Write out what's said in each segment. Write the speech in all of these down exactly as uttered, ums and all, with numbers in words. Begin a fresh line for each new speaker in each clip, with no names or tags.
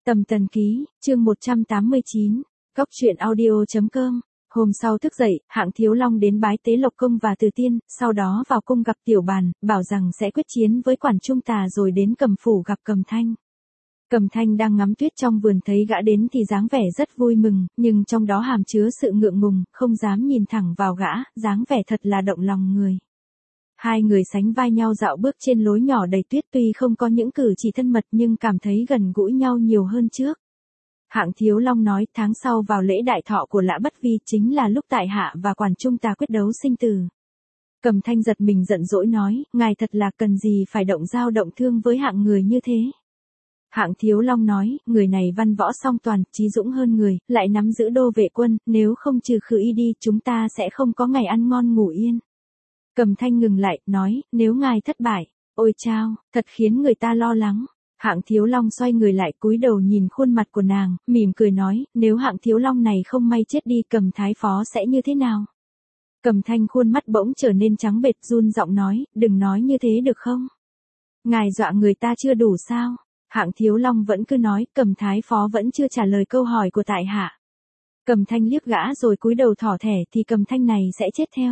Tầm Tần Ký, chương một trăm tám mươi chín, Cóc truyện audio chấm com. Hôm sau thức dậy, Hạng Thiếu Long đến bái tế Lộc Công và Từ Tiên, sau đó vào cung gặp Tiểu Bàn, bảo rằng sẽ quyết chiến với Quản Trung Tà rồi đến Cầm Phủ gặp Cầm Thanh. Cầm Thanh đang ngắm tuyết trong vườn thấy gã đến thì dáng vẻ rất vui mừng, nhưng trong đó hàm chứa sự ngượng ngùng, không dám nhìn thẳng vào gã, dáng vẻ thật là động lòng người. Hai người sánh vai nhau dạo bước trên lối nhỏ đầy tuyết, tuy không có những cử chỉ thân mật nhưng cảm thấy gần gũi nhau nhiều hơn trước. Hạng Thiếu Long nói, tháng sau vào lễ đại thọ của Lã Bất Vi chính là lúc tại hạ và Quản Trung Tà quyết đấu sinh tử. Cầm Thanh giật mình giận dỗi nói, ngài thật là cần gì phải động dao động thương với hạng người như thế. Hạng Thiếu Long nói, người này văn võ song toàn, trí dũng hơn người, lại nắm giữ đô vệ quân, nếu không trừ khử y đi chúng ta sẽ không có ngày ăn ngon ngủ yên. Cầm Thanh ngừng lại, nói, nếu ngài thất bại, ôi chao, thật khiến người ta lo lắng. Hạng Thiếu Long xoay người lại cúi đầu nhìn khuôn mặt của nàng, mỉm cười nói, nếu Hạng Thiếu Long này không may chết đi Cầm Thái Phó sẽ như thế nào? Cầm Thanh khuôn mắt bỗng trở nên trắng bệch, run giọng nói, đừng nói như thế được không? Ngài dọa người ta chưa đủ sao? Hạng Thiếu Long vẫn cứ nói, Cầm Thái Phó vẫn chưa trả lời câu hỏi của tại hạ. Cầm Thanh liếc gã rồi cúi đầu thỏ thẻ thì Cầm Thanh này sẽ chết theo.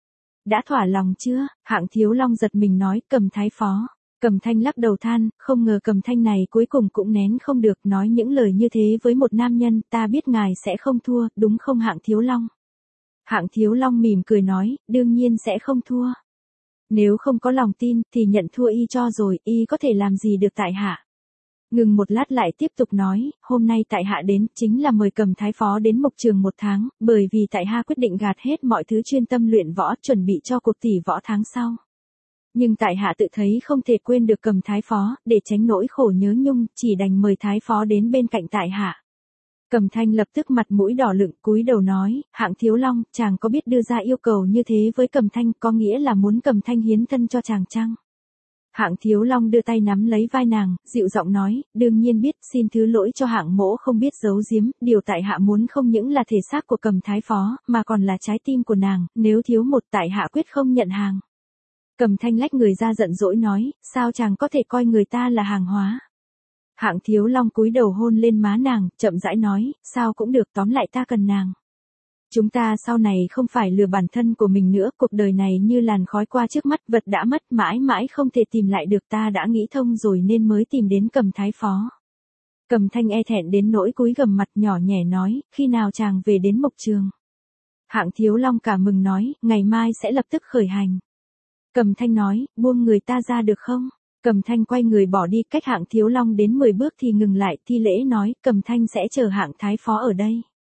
Đã thỏa lòng chưa? Hạng Thiếu Long giật mình nói, Cầm Thái Phó. Cầm Thanh lắc đầu than, không ngờ Cầm Thanh này cuối cùng cũng nén không được, nói những lời như thế với một nam nhân, ta biết ngài sẽ không thua, đúng không Hạng Thiếu Long? Hạng Thiếu Long mỉm cười nói, đương nhiên sẽ không thua. Nếu không có lòng tin, thì nhận thua y cho rồi, y có thể làm gì được tại hạ. Ngừng một lát lại tiếp tục nói, hôm nay tại hạ đến, chính là mời Cầm Thái Phó đến Mộc Trường một tháng, bởi vì tại hạ quyết định gạt hết mọi thứ chuyên tâm luyện võ, chuẩn bị cho cuộc tỷ võ tháng sau. Nhưng tại hạ tự thấy không thể quên được Cầm Thái Phó, để tránh nỗi khổ nhớ nhung, chỉ đành mời Thái Phó đến bên cạnh tại hạ. Cầm Thanh lập tức mặt mũi đỏ lựng, cúi đầu nói, Hạng Thiếu Long, chàng có biết đưa ra yêu cầu như thế với Cầm Thanh, có nghĩa là muốn Cầm Thanh hiến thân cho chàng chăng? Hạng Thiếu Long đưa tay nắm lấy vai nàng, dịu giọng nói, đương nhiên biết, xin thứ lỗi cho Hạng mỗ không biết giấu giếm, điều tại hạ muốn không những là thể xác của Cầm Thái Phó, mà còn là trái tim của nàng, nếu thiếu một tại hạ quyết không nhận hàng. Cầm Thanh lách người ra giận dỗi nói, sao chàng có thể coi người ta là hàng hóa? Hạng Thiếu Long cúi đầu hôn lên má nàng, chậm rãi nói, sao cũng được, tóm lại ta cần nàng. Chúng ta sau này không phải lừa bản thân của mình nữa, cuộc đời này như làn khói qua trước mắt, vật đã mất mãi mãi không thể tìm lại được, ta đã nghĩ thông rồi nên mới tìm đến Cầm Thái Phó. Cầm Thanh e thẹn đến nỗi cúi gằm mặt nhỏ nhẹ nói, khi nào chàng về đến Mộc Trường? Hạng Thiếu Long cả mừng nói, ngày mai sẽ lập tức khởi hành. Cầm Thanh nói, buông người ta ra được không? Cầm Thanh quay người bỏ đi, cách Hạng Thiếu Long đến mười bước thì ngừng lại, thi lễ nói, Cầm Thanh sẽ chờ Hạng Thái Phó ở đây.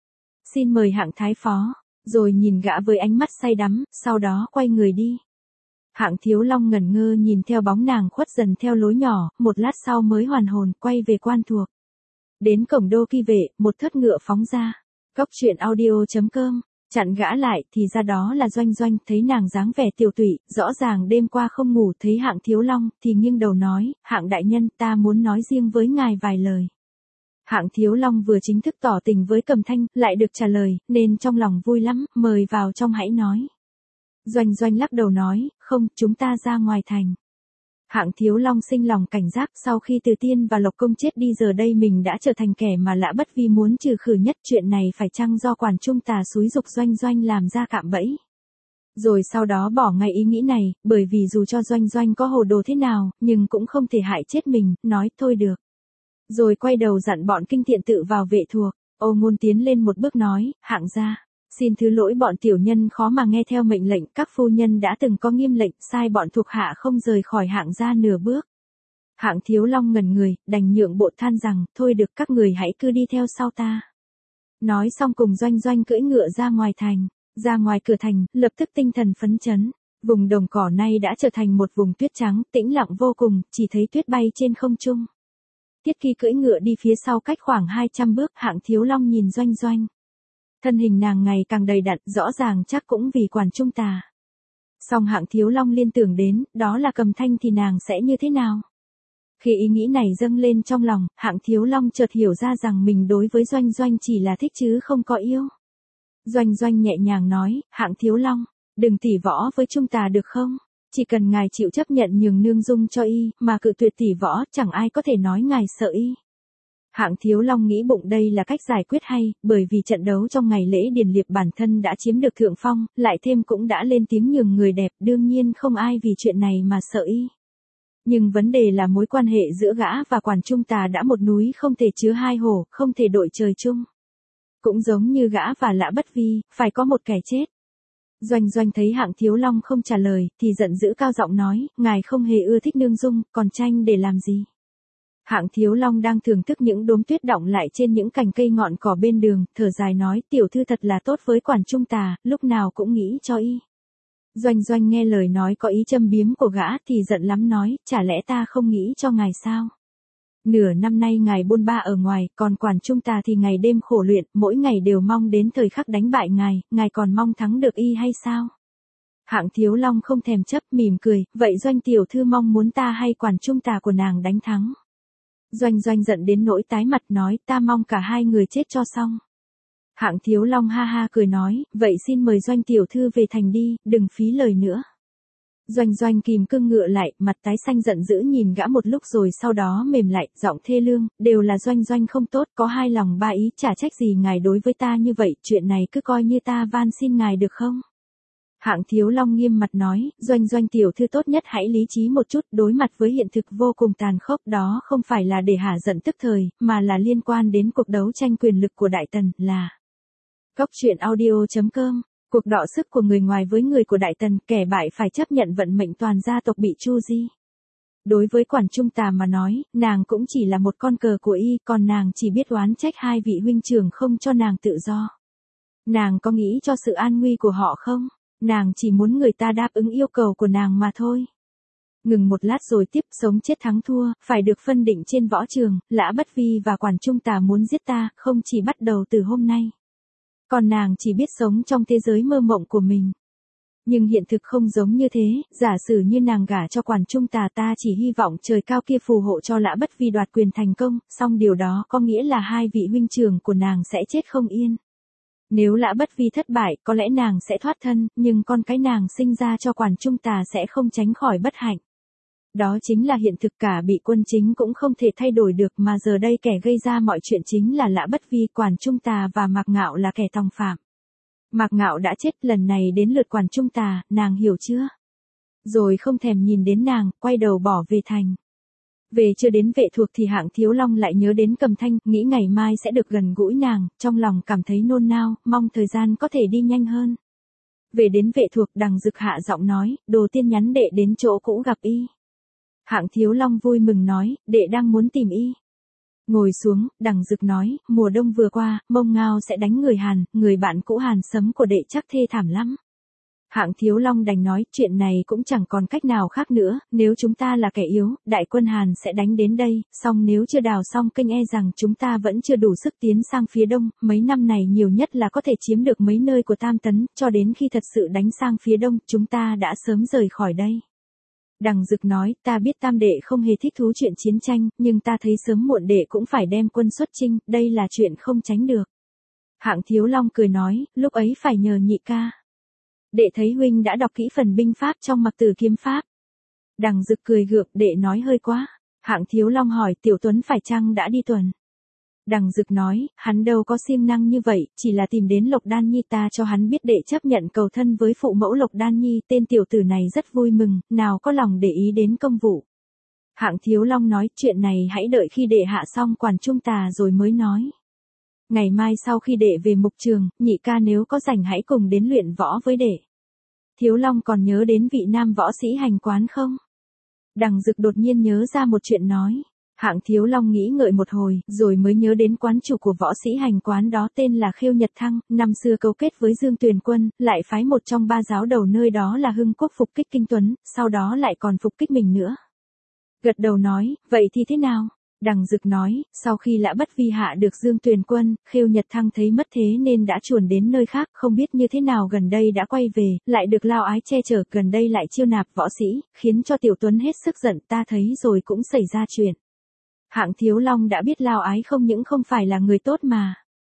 Xin mời Hạng Thái Phó, rồi nhìn gã với ánh mắt say đắm, sau đó quay người đi. Hạng Thiếu Long ngẩn ngơ nhìn theo bóng nàng khuất dần theo lối nhỏ, một lát sau mới hoàn hồn, quay về quan thuộc. Đến cổng đô Kỳ Vệ, một thớt ngựa phóng ra. Cóc truyện audio chấm com. Chặn gã lại, thì ra đó là Doanh Doanh, thấy nàng dáng vẻ tiểu tụy, rõ ràng đêm qua không ngủ, thấy Hạng Thiếu Long, thì nghiêng đầu nói, Hạng đại nhân, ta muốn nói riêng với ngài vài lời. Hạng Thiếu Long vừa chính thức tỏ tình với Cầm Thanh, lại được trả lời, nên trong lòng vui lắm, mời vào trong hãy nói. Doanh Doanh lắc đầu nói, không, chúng ta ra ngoài thành. Hạng Thiếu Long sinh lòng cảnh giác, sau khi Từ Tiên và Lộc Công chết đi giờ đây mình đã trở thành kẻ mà Lã Bất Vi muốn trừ khử nhất, chuyện này phải chăng do Quản Trung Tà xúi giục Doanh Doanh làm ra cạm bẫy. Rồi sau đó bỏ ngay ý nghĩ này, bởi vì dù cho Doanh Doanh có hồ đồ thế nào, nhưng cũng không thể hại chết mình, nói thôi được. Rồi quay đầu dặn bọn kinh tiện tự vào vệ thuộc, Ô Ngôn tiến lên một bước nói, Hạng gia, xin thứ lỗi bọn tiểu nhân khó mà nghe theo mệnh lệnh, các phu nhân đã từng có nghiêm lệnh, sai bọn thuộc hạ không rời khỏi Hạng gia nửa bước. Hạng Thiếu Long ngẩn người, đành nhượng bộ than rằng, thôi được các người hãy cứ đi theo sau ta. Nói xong cùng Doanh Doanh cưỡi ngựa ra ngoài thành, ra ngoài cửa thành, lập tức tinh thần phấn chấn. Vùng đồng cỏ nay đã trở thành một vùng tuyết trắng, tĩnh lặng vô cùng, chỉ thấy tuyết bay trên không trung. Tiết Kỳ cưỡi ngựa đi phía sau cách khoảng hai trăm bước, Hạng Thiếu Long nhìn Doanh Doanh. Thân hình nàng ngày càng đầy đặn, rõ ràng chắc cũng vì Quản Trung Tà. Song Hạng Thiếu Long liên tưởng đến, đó là Cầm Thanh thì nàng sẽ như thế nào? Khi ý nghĩ này dâng lên trong lòng, Hạng Thiếu Long chợt hiểu ra rằng mình đối với Doanh Doanh chỉ là thích chứ không có yêu. Doanh Doanh nhẹ nhàng nói, Hạng Thiếu Long, đừng tỉ võ với Trung Tà được không? Chỉ cần ngài chịu chấp nhận nhường nương dung cho y, mà cự tuyệt tỷ võ, chẳng ai có thể nói ngài sợ y. Hạng Thiếu Long nghĩ bụng đây là cách giải quyết hay, bởi vì trận đấu trong ngày lễ điền liệp bản thân đã chiếm được thượng phong, lại thêm cũng đã lên tiếng nhường người đẹp, đương nhiên không ai vì chuyện này mà sợ y. Nhưng vấn đề là mối quan hệ giữa gã và Quản Trung Tà đã một núi không thể chứa hai hổ, không thể đội trời chung. Cũng giống như gã và Lã Bất Vi, phải có một kẻ chết. Doanh Doanh thấy Hạng Thiếu Long không trả lời, thì giận dữ cao giọng nói, ngài không hề ưa thích nương dung, còn tranh để làm gì? Hạng Thiếu Long đang thưởng thức những đốm tuyết đọng lại trên những cành cây ngọn cỏ bên đường, thở dài nói, tiểu thư thật là tốt với Quản Trung Tà, lúc nào cũng nghĩ cho y. Doanh Doanh nghe lời nói có ý châm biếm của gã thì giận lắm nói, chả lẽ ta không nghĩ cho ngài sao? Nửa năm nay ngài bôn ba ở ngoài, còn Quản Trung Tà thì ngày đêm khổ luyện, mỗi ngày đều mong đến thời khắc đánh bại ngài, ngài còn mong thắng được y hay sao? Hạng Thiếu Long không thèm chấp, mỉm cười, vậy Doanh tiểu thư mong muốn ta hay Quản Trung Tà của nàng đánh thắng? Doanh Doanh giận đến nỗi tái mặt nói, ta mong cả hai người chết cho xong. Hạng Thiếu Long ha ha cười nói, vậy xin mời Doanh tiểu thư về thành đi, đừng phí lời nữa. Doanh Doanh kìm cương ngựa lại, mặt tái xanh giận dữ nhìn gã một lúc rồi sau đó mềm lại, giọng thê lương, đều là Doanh Doanh không tốt, có hai lòng ba ý, chả trách gì ngài đối với ta như vậy, chuyện này cứ coi như ta van xin ngài được không? Hạng Thiếu Long nghiêm mặt nói, Doanh Doanh tiểu thư tốt nhất hãy lý trí một chút, đối mặt với hiện thực vô cùng tàn khốc đó không phải là để hả giận tức thời, mà là liên quan đến cuộc đấu tranh quyền lực của Đại Tần, là Cóc truyện audio chấm com. Cuộc đọ sức của người ngoài với người của Đại Tần, kẻ bại phải chấp nhận vận mệnh toàn gia tộc bị tru di. Đối với Quản Trung Tà mà nói, nàng cũng chỉ là một con cờ của y, còn nàng chỉ biết oán trách hai vị huynh trưởng không cho nàng tự do. Nàng có nghĩ cho sự an nguy của họ không? Nàng chỉ muốn người ta đáp ứng yêu cầu của nàng mà thôi. Ngừng một lát rồi tiếp, sống chết thắng thua, phải được phân định trên võ trường, Lã Bất Vi và Quản Trung Tà muốn giết ta, không chỉ bắt đầu từ hôm nay. Còn nàng chỉ biết sống trong thế giới mơ mộng của mình. Nhưng hiện thực không giống như thế, giả sử như nàng gả cho Quản Trung Tà ta chỉ hy vọng trời cao kia phù hộ cho Lã Bất Vi đoạt quyền thành công, song điều đó có nghĩa là hai vị huynh trưởng của nàng sẽ chết không yên. Nếu Lã Bất Vi thất bại, có lẽ nàng sẽ thoát thân, nhưng con cái nàng sinh ra cho Quản Trung Tà sẽ không tránh khỏi bất hạnh. Đó chính là hiện thực, cả bị quân chính cũng không thể thay đổi được, mà giờ đây kẻ gây ra mọi chuyện chính là Lã Bất Vi, Quản Trung Tà và Mạc Ngạo là kẻ tòng phạm. Mạc Ngạo đã chết, lần này đến lượt Quản Trung Tà, nàng hiểu chưa? Rồi không thèm nhìn đến nàng, quay đầu bỏ về thành. Về chưa đến Vệ Thuộc thì Hạng Thiếu Long lại nhớ đến Cầm Thanh, nghĩ ngày mai sẽ được gần gũi nàng, trong lòng cảm thấy nôn nao, mong thời gian có thể đi nhanh hơn. Về đến Vệ Thuộc, Đằng Dực hạ giọng nói, Đồ Tiên nhắn đệ đến chỗ cũ gặp y. Hạng Thiếu Long vui mừng nói, đệ đang muốn tìm y. Ngồi xuống, Đằng Dực nói, mùa đông vừa qua, Mông Ngao sẽ đánh người Hàn, người bạn cũ Hàn Sấm của đệ chắc thê thảm lắm. Hạng Thiếu Long đành nói, chuyện này cũng chẳng còn cách nào khác nữa, nếu chúng ta là kẻ yếu, đại quân Hàn sẽ đánh đến đây, song nếu chưa đào xong kênh e rằng chúng ta vẫn chưa đủ sức tiến sang phía đông, mấy năm này nhiều nhất là có thể chiếm được mấy nơi của Tam Tấn, cho đến khi thật sự đánh sang phía đông, chúng ta đã sớm rời khỏi đây. Đằng Dực nói, ta biết Tam đệ không hề thích thú chuyện chiến tranh, nhưng ta thấy sớm muộn đệ cũng phải đem quân xuất chinh, đây là chuyện không tránh được. Hạng Thiếu Long cười nói, lúc ấy phải nhờ nhị ca. Đệ thấy huynh đã đọc kỹ phần binh pháp trong Mặc Tử kiếm pháp. Đằng Dực cười gượng, đệ nói hơi quá. Hạng Thiếu Long hỏi, Tiểu Tuấn phải chăng đã đi tuần? Đằng Dực nói, hắn đâu có siêng năng như vậy, chỉ là tìm đến Lộc Đan Nhi, ta cho hắn biết đệ chấp nhận cầu thân với phụ mẫu Lộc Đan Nhi, tên tiểu tử này rất vui mừng, nào có lòng để ý đến công vụ. Hạng Thiếu Long nói, chuyện này hãy đợi khi đệ hạ xong Quản Trung Tà rồi mới nói. Ngày mai sau khi đệ về mục trường, nhị ca nếu có rảnh hãy cùng đến luyện võ với đệ. Thiếu Long còn nhớ đến vị nam võ sĩ Hành Quán không? Đằng Dực đột nhiên nhớ ra một chuyện nói. Hạng Thiếu Long nghĩ ngợi một hồi, rồi mới nhớ đến quán chủ của võ sĩ Hành Quán đó tên là Khêu Nhật Thăng, năm xưa cấu kết với Dương Tuyền Quân, lại phái một trong ba giáo đầu nơi đó là Hưng Quốc phục kích Kinh Tuấn, sau đó lại còn phục kích mình nữa. Gật đầu nói, vậy thì thế nào? Đằng Dực nói, sau khi Lã Bất Vi hạ được Dương Tuyền Quân, Khêu Nhật Thăng thấy mất thế nên đã chuồn đến nơi khác, không biết như thế nào gần đây đã quay về, lại được Lao Ái che chở, gần đây lại chiêu nạp võ sĩ, khiến cho Tiểu Tuấn hết sức giận, ta thấy rồi cũng xảy ra chuyện. Hạng Thiếu Long đã biết Lao Ái không những không phải là người tốt mà.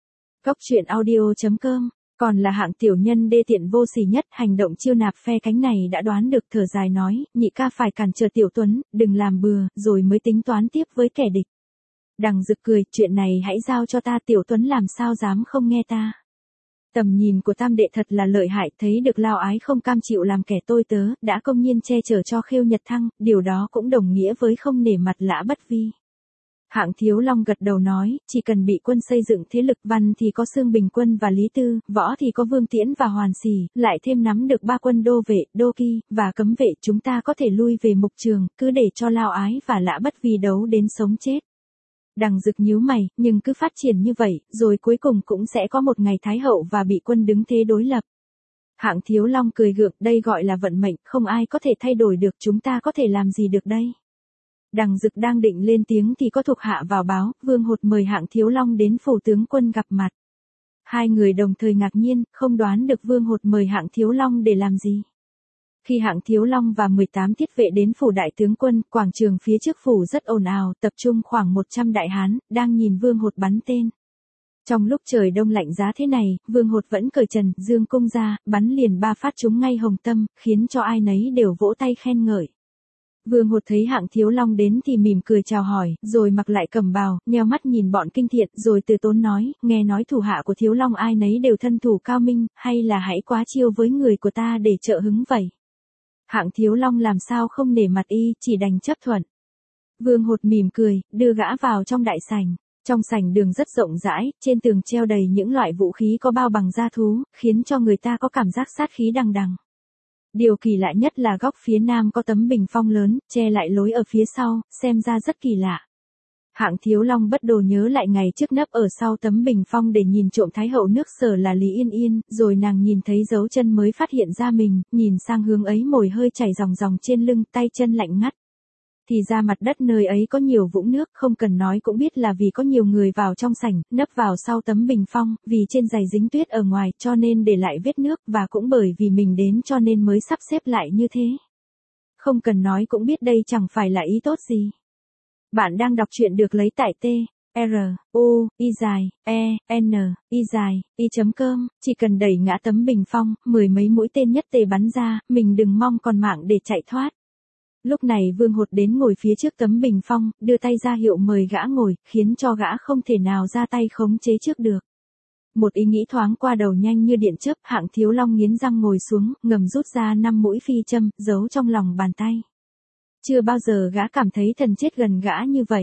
Cóc truyện audio chấm com, còn là hạng tiểu nhân đê tiện vô sỉ nhất, hành động chiêu nạp phe cánh này đã đoán được, thở dài nói, nhị ca phải cản trở Tiểu Tuấn, đừng làm bừa, rồi mới tính toán tiếp với kẻ địch. Đằng Dực cười, chuyện này hãy giao cho ta, Tiểu Tuấn làm sao dám không nghe ta. Tầm nhìn của tam đệ thật là lợi hại, thấy được Lao Ái không cam chịu làm kẻ tôi tớ, đã công nhiên che chở cho Khêu Nhật Thăng, điều đó cũng đồng nghĩa với không nể mặt Lã Bất Vi. Hạng Thiếu Long gật đầu nói, chỉ cần bị quân xây dựng thế lực, văn thì có Xương Bình Quân và Lý Tư, võ thì có Vương Tiễn và Hoàn Xỉ, lại thêm nắm được ba quân đô vệ, đô kỳ, và cấm vệ, chúng ta có thể lui về mục trường, cứ để cho Lao Ái và Lã Bất Vi đấu đến sống chết. Đằng Dực nhíu mày, nhưng cứ phát triển như vậy, rồi cuối cùng cũng sẽ có một ngày Thái Hậu và bị quân đứng thế đối lập. Hạng Thiếu Long cười gượng, đây gọi là vận mệnh, không ai có thể thay đổi được, chúng ta có thể làm gì được đây. Đằng Dực đang định lên tiếng thì có thuộc hạ vào báo, Vương Hột mời Hạng Thiếu Long đến phủ tướng quân gặp mặt. Hai người đồng thời ngạc nhiên, không đoán được Vương Hột mời Hạng Thiếu Long để làm gì. Khi Hạng Thiếu Long và mười tám thiết vệ đến phủ đại tướng quân, quảng trường phía trước phủ rất ồn ào, tập trung khoảng một trăm đại hán, đang nhìn Vương Hột bắn tên. Trong lúc trời đông lạnh giá thế này, Vương Hột vẫn cởi trần, dương cung ra, bắn liền ba phát trúng ngay hồng tâm, khiến cho ai nấy đều vỗ tay khen ngợi. Vương Hột thấy Hạng Thiếu Long đến thì mỉm cười chào hỏi, rồi mặc lại cẩm bào, nheo mắt nhìn bọn kinh thiện, rồi từ tốn nói, nghe nói thủ hạ của Thiếu Long ai nấy đều thân thủ cao minh, hay là hãy quá chiêu với người của ta để trợ hứng vậy. Hạng Thiếu Long làm sao không nể mặt y, chỉ đành chấp thuận. Vương Hột mỉm cười, đưa gã vào trong đại sảnh. Trong sảnh đường rất rộng rãi, trên tường treo đầy những loại vũ khí có bao bằng da thú, khiến cho người ta có cảm giác sát khí đằng đằng. Điều kỳ lạ nhất là góc phía nam có tấm bình phong lớn, che lại lối ở phía sau, xem ra rất kỳ lạ. Hạng Thiếu Long bất đồ nhớ lại ngày trước nấp ở sau tấm bình phong để nhìn trộm Thái Hậu nước Sở là Lý Yên Yên, rồi nàng nhìn thấy dấu chân mới phát hiện ra mình, nhìn sang hướng ấy mồ hôi chảy ròng ròng trên lưng, tay chân lạnh ngắt. Thì ra mặt đất nơi ấy có nhiều vũng nước, không cần nói cũng biết là vì có nhiều người vào trong sảnh, nấp vào sau tấm bình phong, vì trên giày dính tuyết ở ngoài cho nên để lại vết nước, và cũng bởi vì mình đến cho nên mới sắp xếp lại như thế. Không cần nói cũng biết đây chẳng phải là ý tốt gì. Bạn đang đọc truyện được lấy tại T, R, U, Y dài, E, N, Y dài, Y chấm com, chỉ cần đẩy ngã tấm bình phong, mười mấy mũi tên nhất tề bắn ra, mình đừng mong còn mạng để chạy thoát. Lúc này Vương Hột đến ngồi phía trước tấm bình phong, đưa tay ra hiệu mời gã ngồi, khiến cho gã không thể nào ra tay khống chế trước được. Một ý nghĩ thoáng qua đầu nhanh như điện chớp, Hạng Thiếu Long nghiến răng ngồi xuống, ngầm rút ra năm mũi phi châm, giấu trong lòng bàn tay. Chưa bao giờ gã cảm thấy thần chết gần gã như vậy.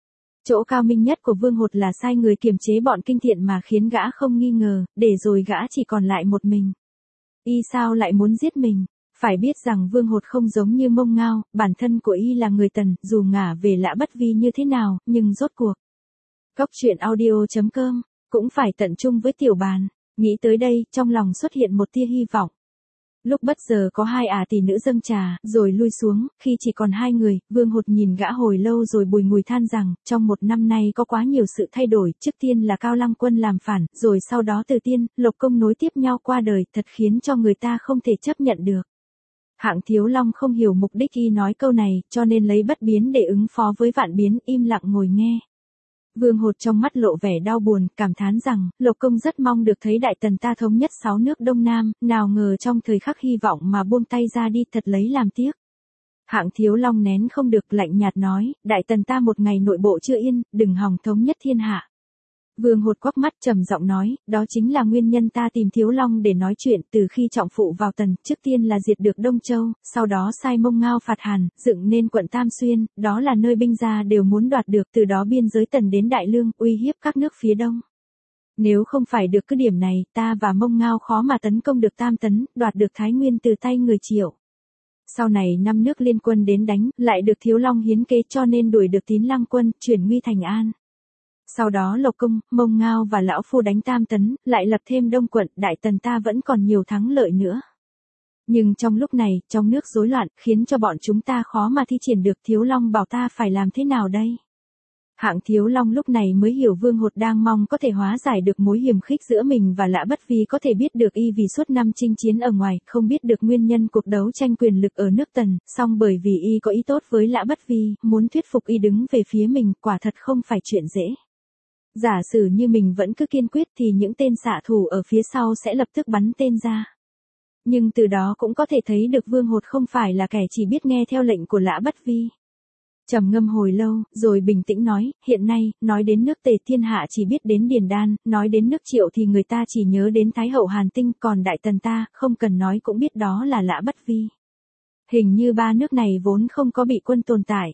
Chỗ cao minh nhất của Vương Hột là sai người kiềm chế bọn kinh thiện mà khiến gã không nghi ngờ, để rồi gã chỉ còn lại một mình. Y sao lại muốn giết mình? Phải biết rằng Vương Hột không giống như Mông Ngao, bản thân của y là người Tần, dù ngả về Lã Bất Vi như thế nào, nhưng rốt cuộc. Cóc truyện audio chấm com, cũng phải tận chung với tiểu bàn. Nghĩ tới đây, trong lòng xuất hiện một tia hy vọng. Lúc bất giờ có hai ả tỷ nữ dâng trà, rồi lui xuống, khi chỉ còn hai người, Vương Hột nhìn gã hồi lâu rồi bùi ngùi than rằng, trong một năm nay có quá nhiều sự thay đổi, trước tiên là Cao Lăng Quân làm phản, rồi sau đó Từ Tiên, Lộc Công nối tiếp nhau qua đời, thật khiến cho người ta không thể chấp nhận được. Hạng Thiếu Long không hiểu mục đích y nói câu này, cho nên lấy bất biến để ứng phó với vạn biến, im lặng ngồi nghe. Vương Hột trong mắt lộ vẻ đau buồn, cảm thán rằng, Lộc Công rất mong được thấy Đại Tần ta thống nhất sáu nước Đông Nam, nào ngờ trong thời khắc hy vọng mà buông tay ra đi, thật lấy làm tiếc. Hạng Thiếu Long nén không được, lạnh nhạt nói, Đại Tần ta một ngày nội bộ chưa yên, đừng hòng thống nhất thiên hạ. Vương Hột quắc mắt trầm giọng nói, đó chính là nguyên nhân ta tìm Thiếu Long để nói chuyện, từ khi trọng phụ vào Tần, trước tiên là diệt được Đông Châu, sau đó sai Mông Ngao phạt Hàn, dựng nên quận Tam Xuyên, đó là nơi binh gia đều muốn đoạt được, từ đó biên giới Tần đến Đại Lương, uy hiếp các nước phía Đông. Nếu không phải được cứ điểm này, ta và Mông Ngao khó mà tấn công được Tam Tấn, đoạt được Thái Nguyên từ tay người Triệu. Sau này năm nước liên quân đến đánh, lại được Thiếu Long hiến kế cho nên đuổi được Tín Lăng quân, chuyển nguy thành an. Sau đó Lộc Công, Mông Ngao và Lão Phu đánh Tam Tấn, lại lập thêm Đông quận, Đại Tần ta vẫn còn nhiều thắng lợi nữa. Nhưng trong lúc này, trong nước rối loạn, khiến cho bọn chúng ta khó mà thi triển được. Thiếu Long bảo ta phải làm thế nào đây? Hạng Thiếu Long lúc này mới hiểu Vương Hột đang mong có thể hóa giải được mối hiềm khích giữa mình và Lã Bất Vi, có thể biết được y vì suốt năm chinh chiến ở ngoài, không biết được nguyên nhân cuộc đấu tranh quyền lực ở nước Tần, song bởi vì y có ý tốt với Lã Bất Vi, muốn thuyết phục y đứng về phía mình, quả thật không phải chuyện dễ. Giả sử như mình vẫn cứ kiên quyết thì những tên xạ thủ ở phía sau sẽ lập tức bắn tên ra. Nhưng từ đó cũng có thể thấy được Vương Hột không phải là kẻ chỉ biết nghe theo lệnh của Lã Bất Vi. Trầm ngâm hồi lâu, rồi bình tĩnh nói, hiện nay, nói đến nước Tề thiên hạ chỉ biết đến Điền Đan, nói đến nước Triệu thì người ta chỉ nhớ đến Thái hậu Hàn Tinh, còn Đại Tần ta, không cần nói cũng biết đó là Lã Bất Vi. Hình như ba nước này vốn không có bị quân tồn tại.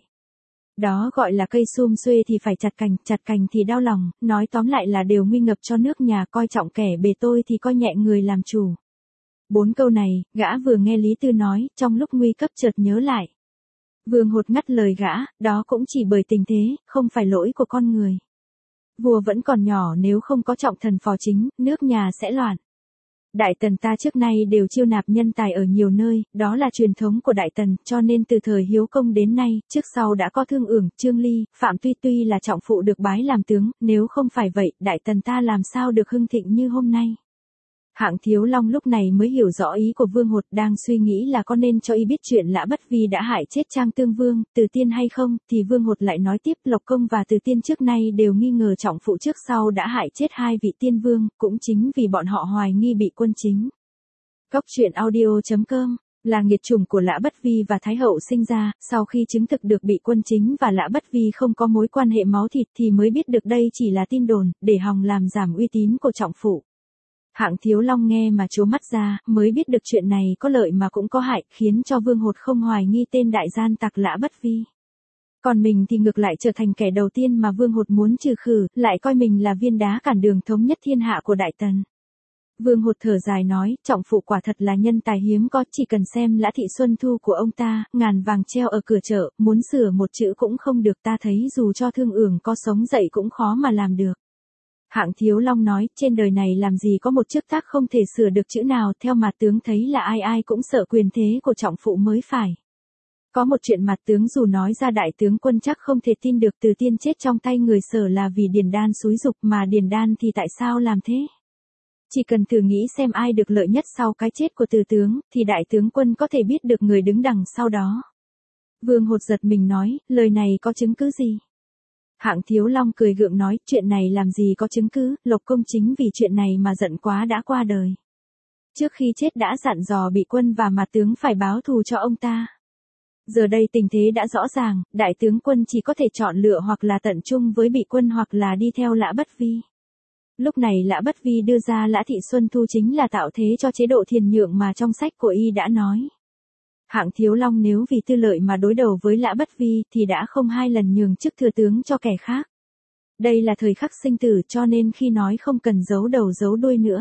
Đó gọi là cây sum xuê thì phải chặt cành, chặt cành thì đau lòng, nói tóm lại là đều nguy ngập cho nước nhà, coi trọng kẻ bề tôi thì coi nhẹ người làm chủ. Bốn câu này, gã vừa nghe Lý Tư nói, trong lúc nguy cấp chợt nhớ lại. Vương Hột ngắt lời gã, đó cũng chỉ bởi tình thế, không phải lỗi của con người. Vua vẫn còn nhỏ, nếu không có trọng thần phò chính, nước nhà sẽ loạn. Đại Tần ta trước nay đều chiêu nạp nhân tài ở nhiều nơi, đó là truyền thống của Đại Tần, cho nên từ thời Hiếu Công đến nay, trước sau đã có Thương Ưởng, Trương Ly, Phạm Tuy Tuy là trọng phụ được bái làm tướng, nếu không phải vậy, Đại Tần ta làm sao được hưng thịnh như hôm nay. Hạng Thiếu Long lúc này mới hiểu rõ ý của Vương Hột, đang suy nghĩ là có nên cho y biết chuyện Lã Bất Vi đã hại chết Trang Tương Vương, Từ Tiên hay không, thì Vương Hột lại nói tiếp, Lộc Công và Từ Tiên trước nay đều nghi ngờ trọng phụ trước sau đã hại chết hai vị tiên vương, cũng chính vì bọn họ hoài nghi bị quân chính. Góc truyện audio chấm com là nghiệt chủng của Lã Bất Vi và Thái hậu sinh ra, sau khi chứng thực được bị quân chính và Lã Bất Vi không có mối quan hệ máu thịt thì mới biết được đây chỉ là tin đồn, để hòng làm giảm uy tín của trọng phụ. Hạng Thiếu Long nghe mà trố mắt ra, mới biết được chuyện này có lợi mà cũng có hại, khiến cho Vương Hột không hoài nghi tên đại gian tặc Lã Bất Vi. Còn mình thì ngược lại trở thành kẻ đầu tiên mà Vương Hột muốn trừ khử, lại coi mình là viên đá cản đường thống nhất thiên hạ của Đại Tần. Vương Hột thở dài nói, trọng phụ quả thật là nhân tài hiếm có, chỉ cần xem Lã Thị Xuân Thu của ông ta, ngàn vàng treo ở cửa chợ, muốn sửa một chữ cũng không được, ta thấy dù cho Thương Ưởng có sống dậy cũng khó mà làm được. Hạng Thiếu Long nói, trên đời này làm gì có một chức tác không thể sửa được chữ nào, theo mặt tướng thấy là ai ai cũng sợ quyền thế của trọng phụ mới phải. Có một chuyện mặt tướng dù nói ra đại tướng quân chắc không thể tin được, Từ Tiên chết trong tay người Sở là vì Điền Đan xúi giục, mà Điền Đan thì tại sao làm thế? Chỉ cần thử nghĩ xem ai được lợi nhất sau cái chết của Từ tướng, thì đại tướng quân có thể biết được người đứng đằng sau đó. Vương Hột giật mình nói, lời này có chứng cứ gì? Hạng Thiếu Long cười gượng nói, chuyện này làm gì có chứng cứ, Lộc Công chính vì chuyện này mà giận quá đã qua đời. Trước khi chết đã dặn dò bị quân và mặt tướng phải báo thù cho ông ta. Giờ đây tình thế đã rõ ràng, đại tướng quân chỉ có thể chọn lựa hoặc là tận trung với bị quân hoặc là đi theo Lã Bất Vi. Lúc này Lã Bất Vi đưa ra Lã Thị Xuân Thu chính là tạo thế cho chế độ thiền nhượng mà trong sách của y đã nói. Hạng Thiếu Long nếu vì tư lợi mà đối đầu với Lã Bất Vi thì đã không hai lần nhường chức thừa tướng cho kẻ khác. Đây là thời khắc sinh tử cho nên khi nói không cần giấu đầu giấu đuôi nữa.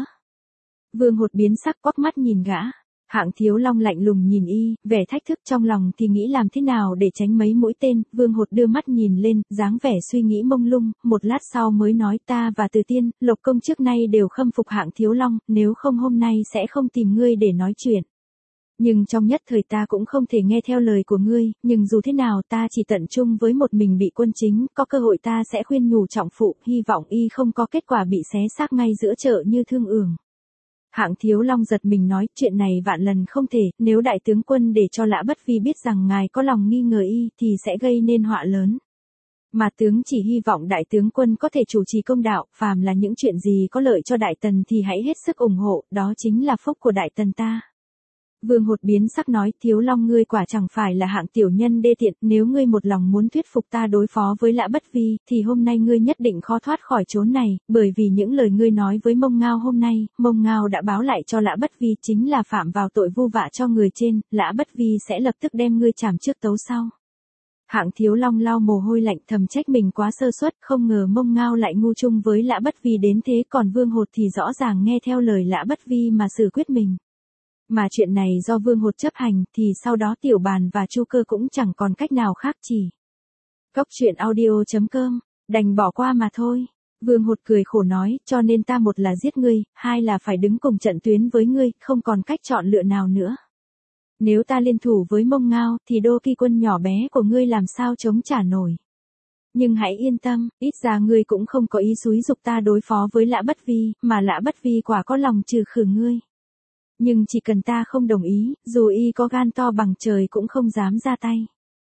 Vương Hột biến sắc quắc mắt nhìn gã. Hạng Thiếu Long lạnh lùng nhìn y, vẻ thách thức trong lòng thì nghĩ làm thế nào để tránh mấy mũi tên. Vương Hột đưa mắt nhìn lên, dáng vẻ suy nghĩ mông lung, một lát sau mới nói, ta và Từ Tiên, Lộc Công trước nay đều khâm phục Hạng Thiếu Long, nếu không hôm nay sẽ không tìm ngươi để nói chuyện. Nhưng trong nhất thời ta cũng không thể nghe theo lời của ngươi, nhưng dù thế nào ta chỉ tận trung với một mình bị quân chính, có cơ hội ta sẽ khuyên nhủ trọng phụ, hy vọng y không có kết quả bị xé xác ngay giữa chợ như Thương Ưởng. Hạng Thiếu Long giật mình nói, chuyện này vạn lần không thể, nếu đại tướng quân để cho Lã Bất Vi biết rằng ngài có lòng nghi ngờ y, thì sẽ gây nên họa lớn. Mà tướng chỉ hy vọng đại tướng quân có thể chủ trì công đạo, phàm là những chuyện gì có lợi cho Đại Tần thì hãy hết sức ủng hộ, đó chính là phúc của Đại Tần ta. Vương Hột biến sắc nói, Thiếu Long ngươi quả chẳng phải là hạng tiểu nhân đê tiện, nếu ngươi một lòng muốn thuyết phục ta đối phó với Lã Bất Vi, thì hôm nay ngươi nhất định khó thoát khỏi chốn này, bởi vì những lời ngươi nói với Mông Ngao hôm nay, Mông Ngao đã báo lại cho Lã Bất Vi chính là phạm vào tội vu vạ cho người trên, Lã Bất Vi sẽ lập tức đem ngươi trảm trước tấu sau. Hạng Thiếu Long lau mồ hôi lạnh thầm trách mình quá sơ suất, không ngờ Mông Ngao lại ngu chung với Lã Bất Vi đến thế, còn Vương Hột thì rõ ràng nghe theo lời Lã Bất Vi mà xử quyết mình. Mà chuyện này do Vương Hột chấp hành thì sau đó Tiểu Bàn và Chu Cơ cũng chẳng còn cách nào khác chỉ. Góc truyện audio chấm com, đành bỏ qua mà thôi. Vương Hột cười khổ nói, cho nên ta một là giết ngươi, hai là phải đứng cùng trận tuyến với ngươi, không còn cách chọn lựa nào nữa. Nếu ta liên thủ với Mông Ngao thì đô kỳ quân nhỏ bé của ngươi làm sao chống trả nổi. Nhưng hãy yên tâm, ít ra ngươi cũng không có ý xúi giục ta đối phó với Lã Bất Vi, mà Lã Bất Vi quả có lòng trừ khử ngươi. Nhưng chỉ cần ta không đồng ý, dù y có gan to bằng trời cũng không dám ra tay.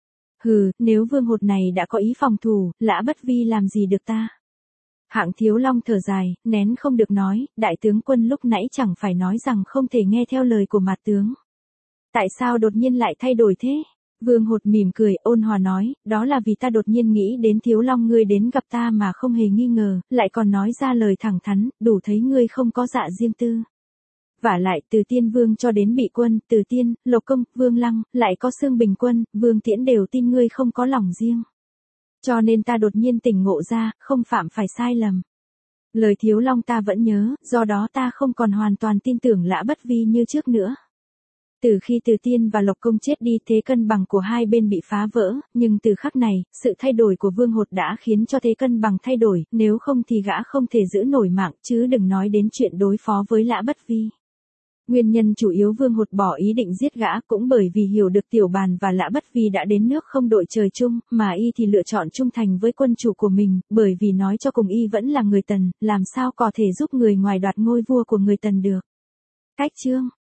Hừ, nếu Vương Hột này đã có ý phòng thủ, Lã Bất Vi làm gì được ta? Hạng Thiếu Long thở dài, nén không được nói, đại tướng quân lúc nãy chẳng phải nói rằng không thể nghe theo lời của mặt tướng. Tại sao đột nhiên lại thay đổi thế? Vương Hột mỉm cười, ôn hòa nói, đó là vì ta đột nhiên nghĩ đến Thiếu Long ngươi đến gặp ta mà không hề nghi ngờ, lại còn nói ra lời thẳng thắn, đủ thấy ngươi không có dạ riêng tư. Vả lại từ Tiên Vương cho đến Bị Quân, Từ Tiên, Lộc Công, Vương Lăng, lại có Xương Bình Quân, Vương Tiễn đều tin ngươi không có lòng riêng. Cho nên ta đột nhiên tỉnh ngộ ra, không phạm phải sai lầm. Lời Thiếu Long ta vẫn nhớ, do đó ta không còn hoàn toàn tin tưởng Lã Bất Vi như trước nữa. Từ khi Từ Tiên và Lộc Công chết đi, thế cân bằng của hai bên bị phá vỡ, nhưng từ khắc này, sự thay đổi của Vương Hột đã khiến cho thế cân bằng thay đổi, nếu không thì gã không thể giữ nổi mạng, chứ đừng nói đến chuyện đối phó với Lã Bất Vi. Nguyên nhân chủ yếu Vương Hột bỏ ý định giết gã cũng bởi vì hiểu được Tiểu Bàn và Lã Bất Vi đã đến nước không đội trời chung, mà y thì lựa chọn trung thành với quân chủ của mình, bởi vì nói cho cùng y vẫn là người Tần, làm sao có thể giúp người ngoài đoạt ngôi vua của người Tần được. Cách chương